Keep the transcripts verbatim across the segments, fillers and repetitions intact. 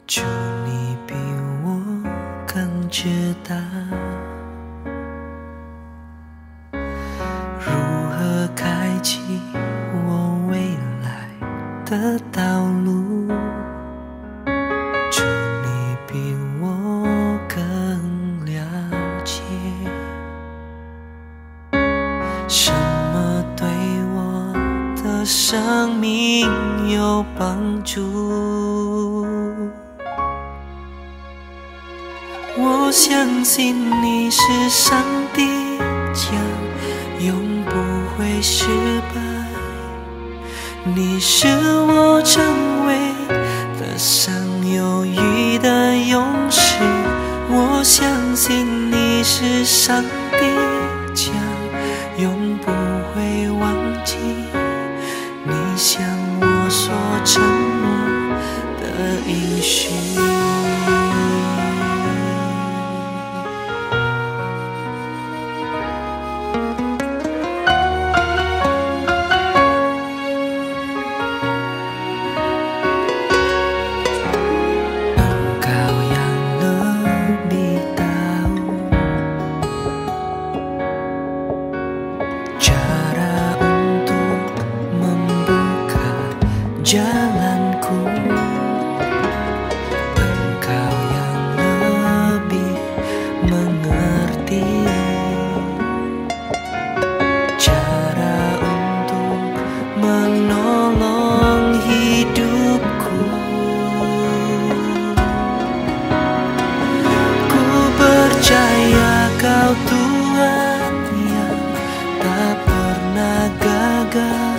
祝你比我更知道如何开启我未来的道路，祝你比我更了解什么对我的生命有帮助。我相信你是上帝将永不会失败，你是我成为得胜有余的勇士。我相信你是上帝将永不会忘记你向我所承诺的应许。Jalanku, Engkau yang lebih mengerti cara untuk menolong hidupku. Ku percaya Kau Tuhan yang tak pernah gagal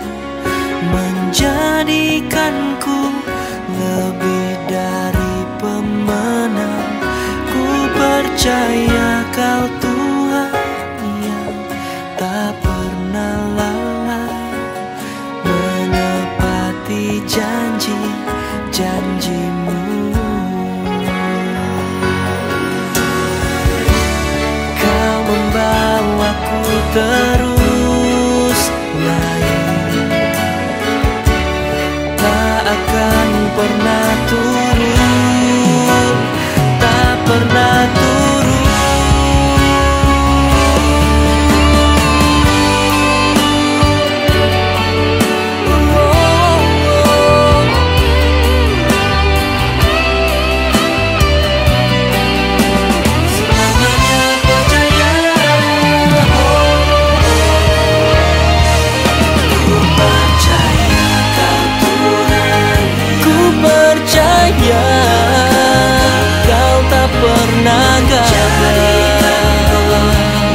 menjadikanku lebih dari pemenang. Ku percaya Kau Tuhan yang tak pernah lalai menepati janji-janji-Mu. Kau membawaku terus naik, tak akan pernah turun, tak pernah turun. Kau tak pernah gagal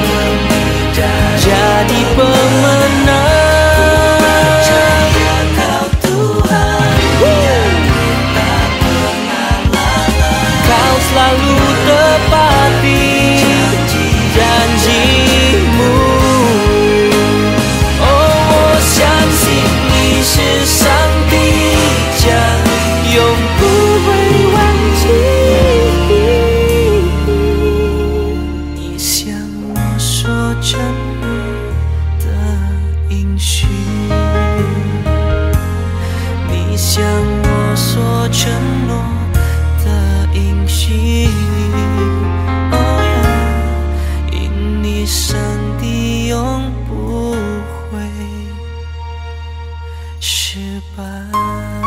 jadi pemenang. Kau Tuhan yang tak pernah lalai, Kau selalu tepati janji-Mu. Oh, 相信你是上帝将永不会忘记你向我说承诺的应许，你向我说承诺的应许。哦呀，因你上帝永不会失败。